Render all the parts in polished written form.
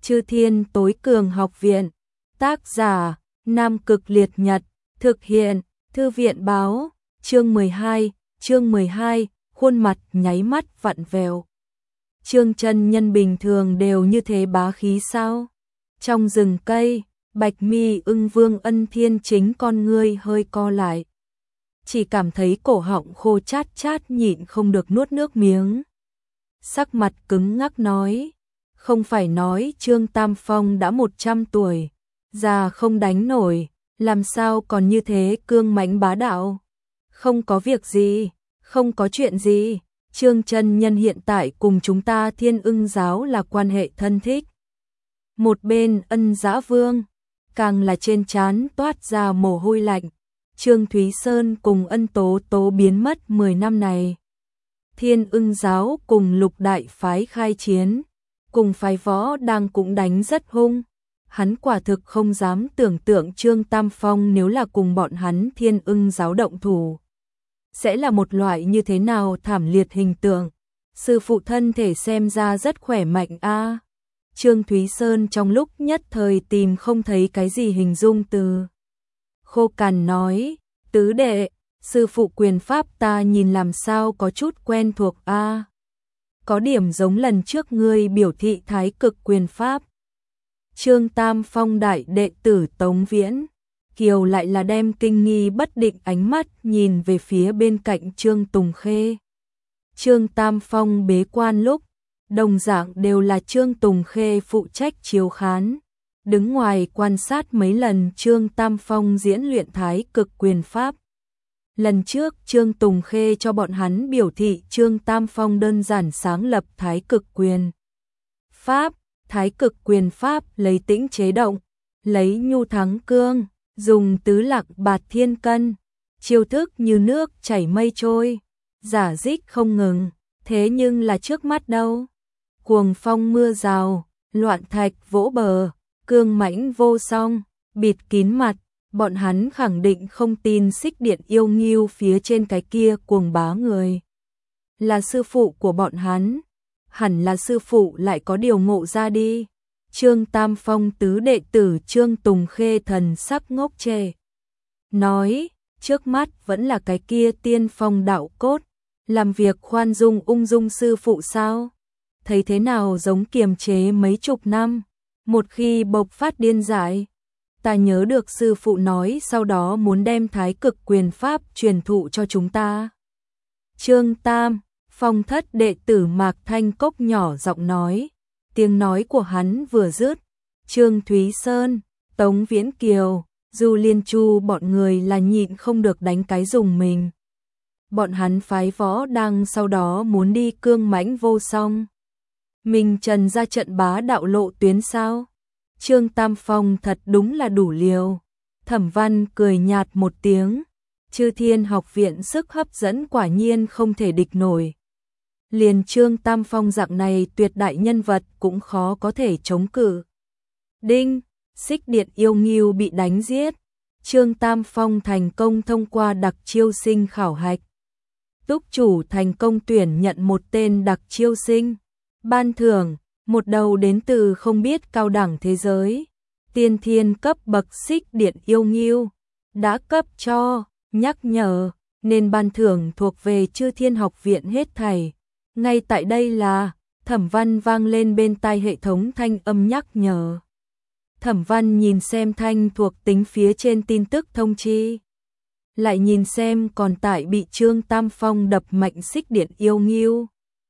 Chư Thiên Tối Cường Học Viện. Tác giả: Nam Cực Liệt Nhật. Thực hiện: Thư viện báo. Chương 12, khuôn mặt nháy mắt vặn vẹo. Trương chân nhân bình thường đều như thế bá khí sao? Trong rừng cây, Bạch Mi Ưng Vương Ân Thiên Chính con ngươi hơi co lại. Chỉ cảm thấy cổ họng khô chát chát nhịn không được nuốt nước miếng. Sắc mặt cứng ngắc nói, không phải nói Trương Tam Phong đã 100 tuổi, già không đánh nổi, làm sao còn như thế cương mãnh bá đạo? Không có việc gì, không có chuyện gì, Trương chân nhân hiện tại cùng chúng ta Thiên Ưng giáo là quan hệ thân thích. Một bên Ân Dã Vương, càng là trên trán toát ra mồ hôi lạnh. Trương Thúy Sơn cùng Ân Tố Tố biến mất 10 năm này. Thiên Ưng giáo cùng Lục đại phái khai chiến, cùng phái Võ Đang cũng đánh rất hung. Hắn quả thực không dám tưởng tượng Trương Tam Phong nếu là cùng bọn hắn Thiên Ưng giáo động thủ, sẽ là một loại như thế nào thảm liệt hình tượng. Sư phụ thân thể xem ra rất khỏe mạnh a. Trương Thúy Sơn trong lúc nhất thời tìm không thấy cái gì hình dung từ. Khô cằn nói, tứ đệ, sư phụ quyền pháp ta nhìn làm sao có chút quen thuộc a. Có điểm giống lần trước ngươi biểu thị thái cực quyền pháp. Trương Tam Phong đại đệ tử Tống Viễn, Kiều lại là đem kinh nghi bất định ánh mắt nhìn về phía bên cạnh Trương Tùng Khê. Trương Tam Phong bế quan lúc, đồng dạng đều là Trương Tùng Khê phụ trách chiếu khán, đứng ngoài quan sát mấy lần Trương Tam Phong diễn luyện thái cực quyền pháp. Lần trước Trương Tùng Khê cho bọn hắn biểu thị Trương Tam Phong đơn giản sáng lập thái cực quyền pháp. Thái cực quyền pháp lấy tĩnh chế động, lấy nhu thắng cương, dùng tứ lạc bạt thiên cân, chiêu thức như nước chảy mây trôi, giả dích không ngừng, thế nhưng là trước mắt đâu. Cuồng phong mưa rào, loạn thạch vỗ bờ, cương mãnh vô song, bịt kín mặt, bọn hắn khẳng định không tin Xích Điện Yêu Ngưu phía trên cái kia cuồng bá người là sư phụ của bọn hắn. Hẳn là sư phụ lại có điều ngộ ra đi. Trương Tam Phong tứ đệ tử Trương Tùng Khê thần sắc ngốc trệ, nói, trước mắt vẫn là cái kia tiên phong đạo cốt, làm việc khoan dung ung dung sư phụ sao? Thấy thế nào giống kiềm chế mấy chục năm, một khi bộc phát điên dại. Ta nhớ được sư phụ nói sau đó muốn đem thái cực quyền pháp truyền thụ cho chúng ta. Trương Tam Phong thất đệ tử Mạc Thanh Cốc nhỏ giọng nói, tiếng nói của hắn vừa dứt, Trương Thúy Sơn, Tống Viễn Kiều, Du Liên Chu bọn người là nhịn không được đánh cái dùng mình. Bọn hắn phái Võ Đang sau đó muốn đi cương mãnh vô song. Mình trần ra trận bá đạo lộ tuyến sao? Trương Tam Phong thật đúng là đủ liều. Thẩm Văn cười nhạt một tiếng, Chư Thiên Học Viện sức hấp dẫn quả nhiên không thể địch nổi. Liền Trương Tam Phong dạng này tuyệt đại nhân vật cũng khó có thể chống cự. Đinh, Xích Điện Yêu Ngưu bị đánh giết. Trương Tam Phong thành công thông qua đặc chiêu sinh khảo hạch. Túc chủ thành công tuyển nhận một tên đặc chiêu sinh. Ban thưởng, một đầu đến từ không biết cao đẳng thế giới. Tiên thiên cấp bậc Xích Điện Yêu Ngưu. Đã cấp cho, nhắc nhở, nên ban thưởng thuộc về Chư Thiên Học Viện hết thảy. Ngay tại đây là, Thẩm Văn vang lên bên tai hệ thống thanh âm nhắc nhở. Thẩm Văn nhìn xem thanh thuộc tính phía trên tin tức thông chi. Lại nhìn xem còn tại bị Trương Tam Phong đập mạnh Xích Điện Yêu Ngưu.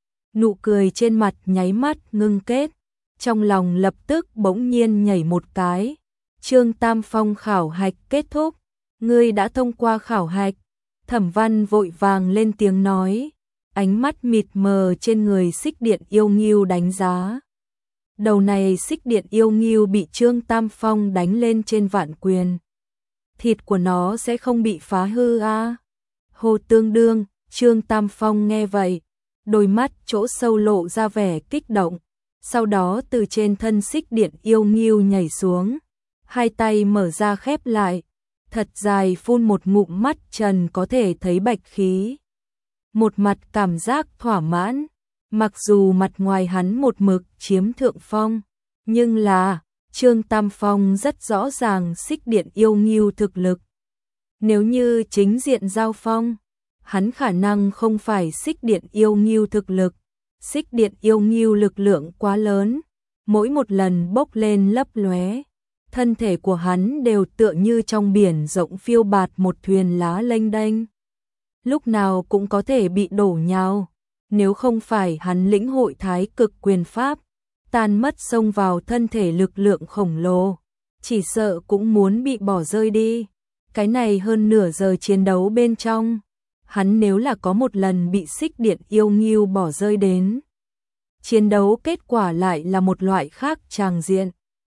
Nụ cười trên mặt nháy mắt ngưng kết, trong lòng lập tức bỗng nhiên nhảy một cái. Trương Tam Phong khảo hạch kết thúc, ngươi đã thông qua khảo hạch. Thẩm Văn vội vàng lên tiếng nói, ánh mắt mịt mờ trên người Xích Điện Yêu Ngưu đánh giá. Đầu này Xích Điện Yêu Ngưu bị Trương Tam Phong đánh lên trên vạn quyền. Thịt của nó sẽ không bị phá hư a? Hồ tương đương, Trương Tam Phong nghe vậy, đôi mắt chỗ sâu lộ ra vẻ kích động, sau đó từ trên thân Xích Điện Yêu Ngưu nhảy xuống, hai tay mở ra khép lại, thật dài phun một ngụm mắt trần có thể thấy bạch khí. Một mặt cảm giác thỏa mãn, mặc dù mặt ngoài hắn một mực chiếm thượng phong, Nhưng là, Trương Tam Phong rất rõ ràng Xích Điện Yêu Ngưu thực lực. Nếu như chính diện giao phong, hắn khả năng không phải Xích Điện Yêu Ngưu thực lực. Xích Điện Yêu Ngưu lực lượng quá lớn, mỗi một lần bốc lên lấp lóe, thân thể của hắn đều tựa như trong biển rộng phiêu bạt một thuyền lá lênh đênh. Lúc nào cũng có thể bị đổ nhào, nếu không phải hắn lĩnh hội Thái Cực Quyền pháp, tan mất xông vào thân thể lực lượng khổng lồ, chỉ sợ cũng muốn bị bỏ rơi đi. Cái này hơn nửa giờ chiến đấu bên trong, hắn nếu là có một lần bị Xích Điện Yêu Ngưu bỏ rơi đến, chiến đấu kết quả lại là một loại khác tràng diện.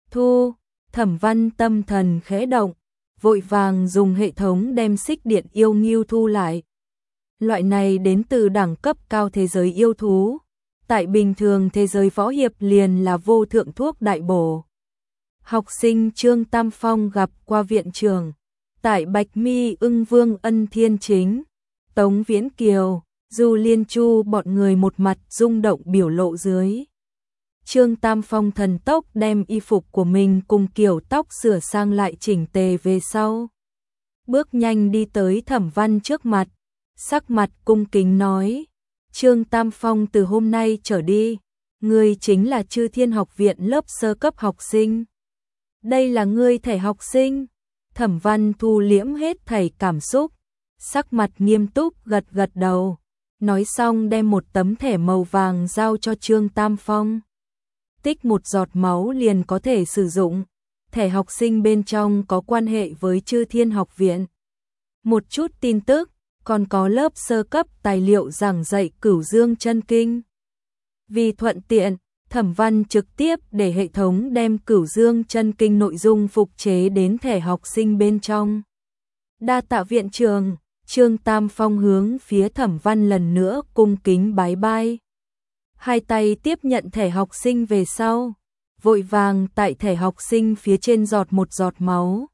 Thẩm Văn tâm thần khẽ động, vội vàng dùng hệ thống đem Xích Điện Yêu Ngưu thu lại. Loại này đến từ đẳng cấp cao thế giới yêu thú, tại bình thường thế giới võ hiệp liền là vô thượng thuốc đại bổ. Học sinh Trương Tam Phong gặp qua viện trưởng, tại Bạch Mi Ưng Vương Ân Thiên Chính, Tống Viễn Kiều, Du Liên Chu bọn người một mặt rung động biểu lộ dưới. Trương Tam Phong thần tốc đem y phục của mình cùng kiểu tóc sửa sang lại chỉnh tề về sau. Bước nhanh đi tới Thẩm Văn trước mặt, sắc mặt cung kính nói: Trương Tam Phong, từ hôm nay trở đi, ngươi chính là Chư Thiên Học viện lớp sơ cấp học sinh. Đây là ngươi thẻ học sinh. Thẩm Văn thu liễm hết thảy cảm xúc, sắc mặt nghiêm túc gật gật đầu, nói xong đem một tấm thẻ màu vàng giao cho Trương Tam Phong. Tích một giọt máu liền có thể sử dụng, thẻ học sinh bên trong có quan hệ với Chư Thiên Học viện. Một chút tin tức, còn có lớp sơ cấp tài liệu giảng dạy Cửu Dương Chân Kinh. Vì thuận tiện, Thẩm Văn trực tiếp để hệ thống đem Cửu Dương Chân Kinh nội dung phục chế đến thẻ học sinh bên trong. Đa tạ viện trưởng. Trương Tam Phong hướng phía Thẩm Văn lần nữa cung kính bái bai. Hai tay tiếp nhận thẻ học sinh về sau, vội vàng tại thẻ học sinh phía trên giọt một giọt máu.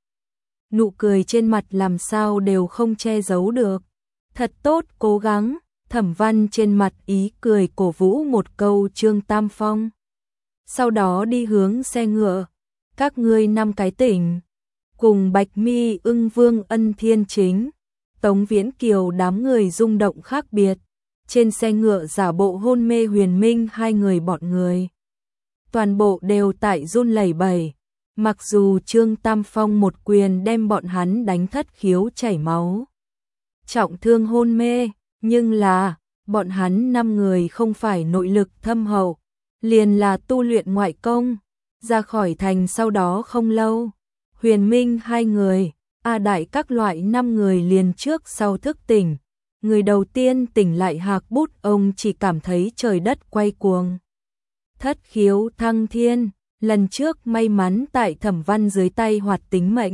Nụ cười trên mặt làm sao đều không che giấu được. Thật tốt, cố gắng. Thẩm Văn trên mặt ý cười cổ vũ một câu Trương Tam Phong. Sau đó đi hướng xe ngựa. Các ngươi 5 cái tỉnh, cùng Bạch Mi Ưng Vương Ân Thiên Chính, Tống Viễn Kiều đám người rung động khác biệt. Trên xe ngựa giả bộ hôn mê Huyền Minh hai người bọn người. Toàn bộ đều tại run lẩy bẩy. Mặc dù Trương Tam Phong một quyền đem bọn hắn đánh thất khiếu chảy máu, trọng thương hôn mê, nhưng là, bọn hắn 5 người không phải nội lực thâm hậu, liền là tu luyện ngoại công. Ra khỏi thành sau đó không lâu, Huyền Minh hai người, A Đại các loại 5 người liền trước sau thức tỉnh. Người đầu tiên tỉnh lại Hạc Bút, ông chỉ cảm thấy trời đất quay cuồng. Thất khiếu thăng thiên, lần trước may mắn tại Thẩm Văn dưới tay hoạt tính mệnh.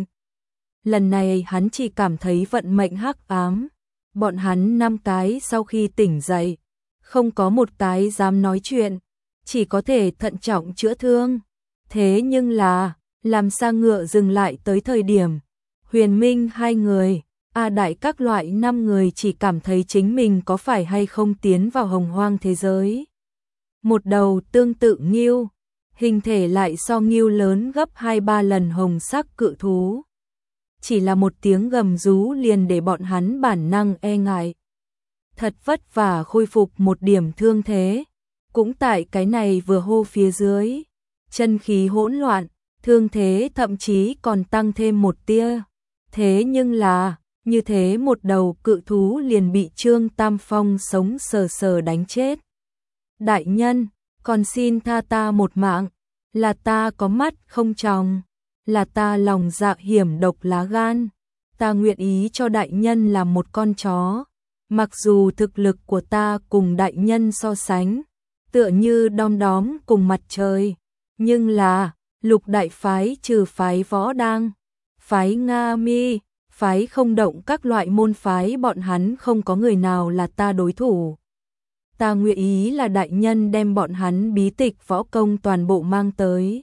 Lần này hắn chỉ cảm thấy vận mệnh hắc ám. Bọn hắn 5 cái sau khi tỉnh dậy, không có một cái dám nói chuyện, chỉ có thể thận trọng chữa thương. Thế nhưng là, làm xa ngựa dừng lại tới thời điểm, Huyền Minh hai người, A Đại các loại 5 người chỉ cảm thấy chính mình có phải hay không tiến vào hồng hoang thế giới. Một đầu tương tự ngưu, hình thể lại so ngưu lớn gấp 2-3 lần hồng sắc cự thú. Chỉ là một tiếng gầm rú liền để bọn hắn bản năng e ngại. Thật vất vả khôi phục một điểm thương thế, cũng tại cái này vừa hô phía dưới, chân khí hỗn loạn, thương thế thậm chí còn tăng thêm một tia. Thế nhưng là, như thế một đầu cự thú liền bị Trương Tam Phong sống sờ sờ đánh chết. Đại nhân, còn xin tha ta một mạng, là ta có mắt không tròng, là ta lòng dạ hiểm độc lá gan, ta nguyện ý cho đại nhân làm một con chó. Mặc dù thực lực của ta cùng đại nhân so sánh, tựa như đom đóm cùng mặt trời, nhưng là, Lục đại phái trừ phái Võ Đang, phái Nga Mi, phái Không Động các loại môn phái bọn hắn không có người nào là ta đối thủ. Ta nguyện ý là đại nhân đem bọn hắn bí tịch võ công toàn bộ mang tới.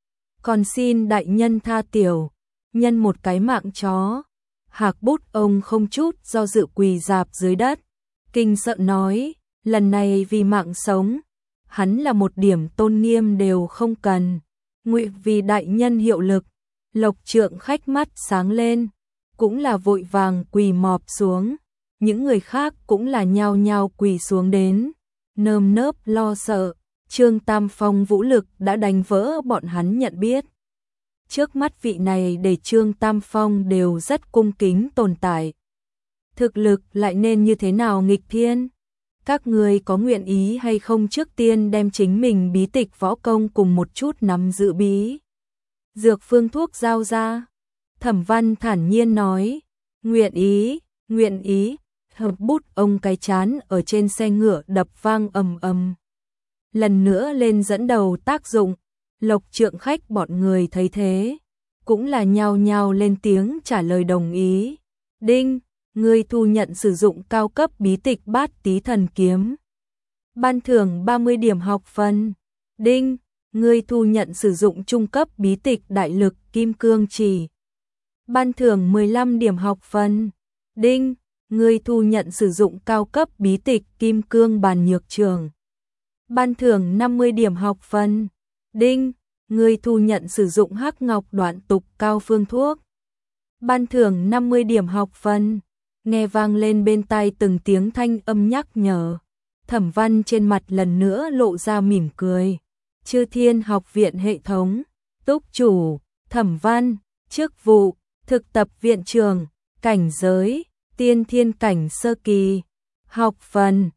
Còn xin đại nhân tha tiểu nhân một cái mạng chó. Hạc Bút ông không chút do dự quỳ rạp dưới đất, kinh sợ nói, lần này vì mạng sống, hắn là một điểm tôn nghiêm đều không cần. Ngụy vì đại nhân hiệu lực, Lộc Trượng Khách mắt sáng lên, cũng là vội vàng quỳ mọp xuống, những người khác cũng là nhao nhao quỳ xuống đến, nơm nớp lo sợ, Trương Tam Phong vũ lực đã đánh vỡ bọn hắn nhận biết. Trước mắt vị này để Trương Tam Phong đều rất cung kính tồn tại. Thực lực lại nên như thế nào nghịch thiên? Các người có nguyện ý hay không trước tiên đem chính mình bí tịch võ công cùng một chút nắm giữ bí dược phương thuốc giao ra? Thẩm Văn thản nhiên nói, nguyện ý, nguyện ý. Hợp bút ông cái chán ở trên xe ngựa đập vang ầm ầm. Lần nữa lên dẫn đầu tác dụng, Lộc Trượng Khách bọn người thấy thế, cũng là nhao nhao lên tiếng trả lời đồng ý. Đinh, ngươi thu nhận sử dụng cao cấp bí tịch Bát Tí Thần Kiếm. Ban thưởng 30 điểm học phần. Đinh, ngươi thu nhận sử dụng trung cấp bí tịch Đại Lực Kim Cương Chỉ. Ban thưởng 15 điểm học phần. Đinh, ngươi thu nhận sử dụng cao cấp bí tịch Kim Cương Bàn Nhược Trường. Ban thưởng 50 điểm học phần. Đinh, ngươi thu nhận sử dụng Hắc Ngọc Đoạn Tục Cao Phương Thuốc. Ban thưởng 50 điểm học phần. Nghe vang lên bên tai từng tiếng thanh âm nhắc nhở. Thẩm Văn trên mặt lần nữa lộ ra mỉm cười. Chư Thiên Học viện hệ thống, túc chủ, Thẩm Văn, chức vụ, thực tập viện trường, cảnh giới, tiên thiên cảnh sơ kỳ, học phần,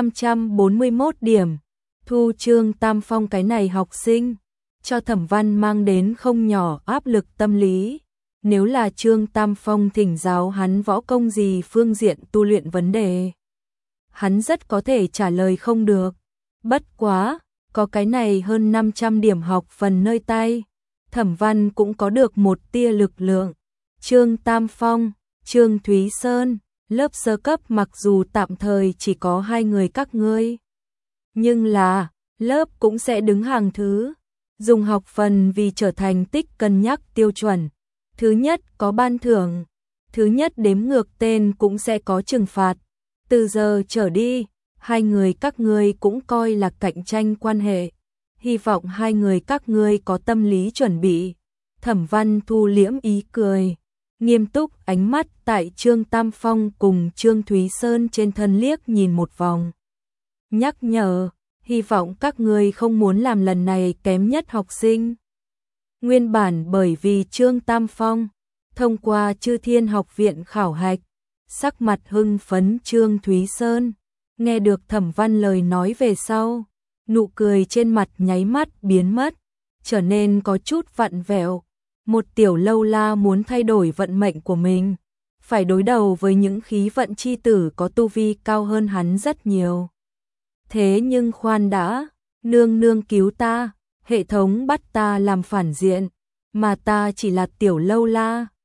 541 điểm. Thu Trương Tam Phong cái này học sinh, cho Thẩm Văn mang đến không nhỏ áp lực tâm lý. Nếu là Trương Tam Phong thỉnh giáo hắn võ công gì phương diện tu luyện vấn đề, hắn rất có thể trả lời không được. Bất quá, có cái này hơn 500 điểm học phần nơi tay, Thẩm Văn cũng có được một tia lực lượng. Trương Tam Phong, Trương Thúy Sơn, lớp sơ cấp mặc dù tạm thời chỉ có 2 người các ngươi, nhưng là, lớp cũng sẽ đứng hàng thứ, dùng học phần vì trở thành tích cân nhắc tiêu chuẩn. Thứ nhất có ban thưởng, thứ nhất đếm ngược tên cũng sẽ có trừng phạt. Từ giờ trở đi, 2 người các ngươi cũng coi là cạnh tranh quan hệ. Hy vọng 2 người các ngươi có tâm lý chuẩn bị. Thẩm Văn thu liễm ý cười, nghiêm túc ánh mắt tại Trương Tam Phong cùng Trương Thúy Sơn trên thân liếc nhìn một vòng. Nhắc nhở, hy vọng các ngươi không muốn làm lần này kém nhất học sinh. Nguyên bản bởi vì Trương Tam Phong thông qua Chư Thiên Học viện khảo hạch, sắc mặt hưng phấn Trương Thúy Sơn nghe được Thẩm Văn lời nói về sau, nụ cười trên mặt nháy mắt biến mất, trở nên có chút vặn vẹo. Một tiểu lâu la muốn thay đổi vận mệnh của mình, phải đối đầu với những khí vận chi tử có tu vi cao hơn hắn rất nhiều. Thế nhưng khoan đã, nương nương cứu ta, hệ thống bắt ta làm phản diện, mà ta chỉ là tiểu lâu la,